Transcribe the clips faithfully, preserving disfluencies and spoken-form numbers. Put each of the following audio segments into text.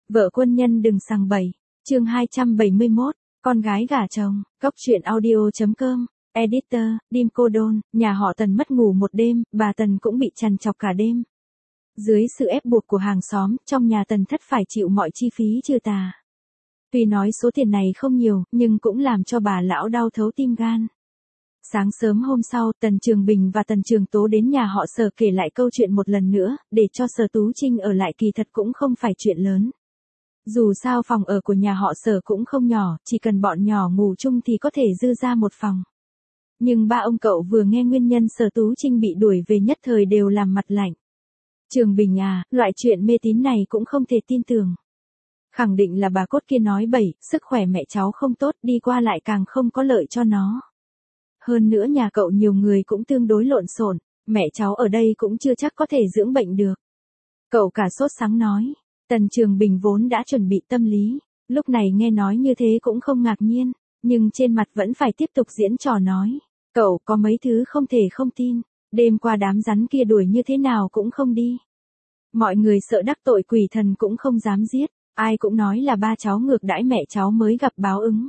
Vợ quân nhân đừng sằng bậy. Chương hai trăm bảy mươi mốt, con gái gả chồng. Cốc truyện audio chấm com. Editor, Dim Cô Đôn. Nhà họ Tần mất ngủ một đêm, bà Tần cũng bị trằn trọc cả đêm. Dưới sự ép buộc của hàng xóm, trong nhà Tần Thất phải chịu mọi chi phí trừ tà. Tuy nói số tiền này không nhiều, nhưng cũng làm cho bà lão đau thấu tim gan. Sáng sớm hôm sau, Tần Trường Bình và Tần Trường Tố đến nhà họ Sở kể lại câu chuyện một lần nữa, để cho Sở Tú Trinh ở lại kỳ thật cũng không phải chuyện lớn. Dù sao phòng ở của nhà họ Sở cũng không nhỏ, chỉ cần bọn nhỏ ngủ chung thì có thể dư ra một phòng. Nhưng ba ông cậu vừa nghe nguyên nhân Sở Tú Trinh bị đuổi về nhất thời đều làm mặt lạnh. Trường Bình à, loại chuyện mê tín này cũng không thể tin tưởng. Khẳng định là bà cốt kia nói bậy, sức khỏe mẹ cháu không tốt, đi qua lại càng không có lợi cho nó. Hơn nữa nhà cậu nhiều người cũng tương đối lộn xộn, mẹ cháu ở đây cũng chưa chắc có thể dưỡng bệnh được. Cậu cả sốt sắng nói. Tần Trường Bình vốn đã chuẩn bị tâm lý, lúc này nghe nói như thế cũng không ngạc nhiên, nhưng trên mặt vẫn phải tiếp tục diễn trò nói. Cậu có mấy thứ không thể không tin, đêm qua đám rắn kia đuổi như thế nào cũng không đi. Mọi người sợ đắc tội quỷ thần cũng không dám giết, ai cũng nói là ba cháu ngược đãi mẹ cháu mới gặp báo ứng.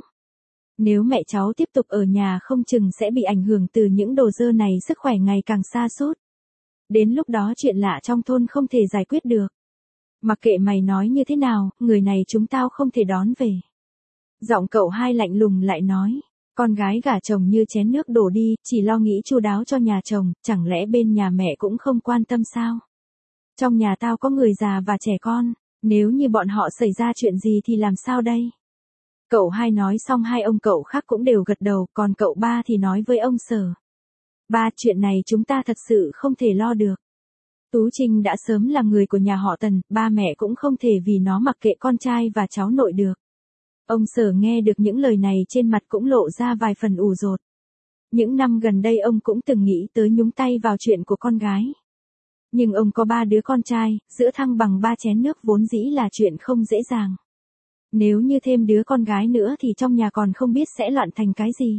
Nếu mẹ cháu tiếp tục ở nhà không chừng sẽ bị ảnh hưởng từ những đồ dơ này, sức khỏe ngày càng sa sút. Đến lúc đó chuyện lạ trong thôn không thể giải quyết được. Mặc kệ mày nói như thế nào, người này chúng tao không thể đón về. Giọng cậu hai lạnh lùng lại nói, con gái gả chồng như chén nước đổ đi, chỉ lo nghĩ chu đáo cho nhà chồng, chẳng lẽ bên nhà mẹ cũng không quan tâm sao? Trong nhà tao có người già và trẻ con, nếu như bọn họ xảy ra chuyện gì thì làm sao đây? Cậu hai nói xong hai ông cậu khác cũng đều gật đầu, còn cậu ba thì nói với ông Sở. Ba, chuyện này chúng ta thật sự không thể lo được. Tú Trinh đã sớm là người của nhà họ Tần, ba mẹ cũng không thể vì nó mặc kệ con trai và cháu nội được. Ông Sở nghe được những lời này trên mặt cũng lộ ra vài phần ủ rột. Những năm gần đây ông cũng từng nghĩ tới nhúng tay vào chuyện của con gái. Nhưng ông có ba đứa con trai, giữa thăng bằng ba chén nước vốn dĩ là chuyện không dễ dàng. Nếu như thêm đứa con gái nữa thì trong nhà còn không biết sẽ loạn thành cái gì.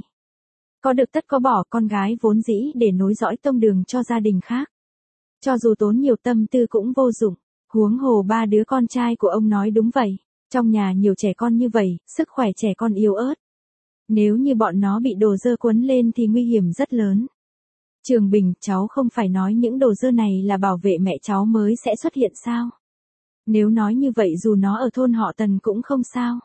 Có được tất có bỏ, con gái vốn dĩ để nối dõi tông đường cho gia đình khác. Cho dù tốn nhiều tâm tư cũng vô dụng, huống hồ ba đứa con trai của ông nói đúng vậy, trong nhà nhiều trẻ con như vậy, sức khỏe trẻ con yếu ớt. Nếu như bọn nó bị đồ dơ quấn lên thì nguy hiểm rất lớn. Trường Bình, cháu không phải nói những đồ dơ này là bảo vệ mẹ cháu mới sẽ xuất hiện sao? Nếu nói như vậy dù nó ở thôn họ Tần cũng không sao.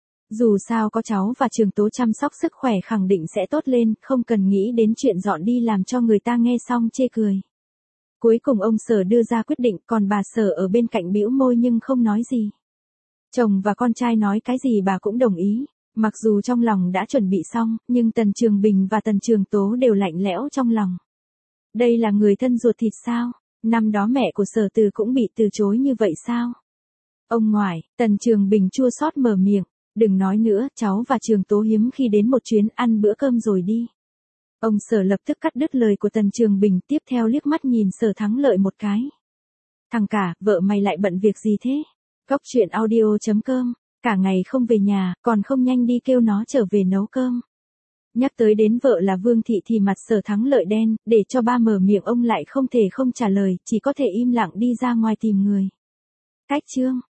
Dù sao có cháu và Trường Tố chăm sóc sức khỏe khẳng định sẽ tốt lên, không cần nghĩ đến chuyện dọn đi làm cho người ta nghe xong chê cười. Cuối cùng ông Sở đưa ra quyết định, còn bà Sở ở bên cạnh bĩu môi nhưng không nói gì. Chồng và con trai nói cái gì bà cũng đồng ý, mặc dù trong lòng đã chuẩn bị xong, nhưng Tần Trường Bình và Tần Trường Tố đều lạnh lẽo trong lòng. Đây là người thân ruột thịt sao? Năm đó mẹ của Sở Từ cũng bị từ chối như vậy sao? Ông ngoại, Tần Trường Bình chua xót mở miệng, đừng nói nữa, cháu và Trường Tố hiếm khi đến một chuyến ăn bữa cơm rồi đi. Ông Sở lập tức cắt đứt lời của Tần Trường Bình, tiếp theo liếc mắt nhìn Sở Thắng Lợi một cái. Thằng cả, vợ mày lại bận việc gì thế? Cốc truyện audio chấm com, cả ngày không về nhà, còn không nhanh đi kêu nó trở về nấu cơm. Nhắc tới đến vợ là Vương Thị thì mặt Sở Thắng Lợi đen, để cho ba mở miệng ông lại không thể không trả lời, chỉ có thể im lặng đi ra ngoài tìm người. Cách chương.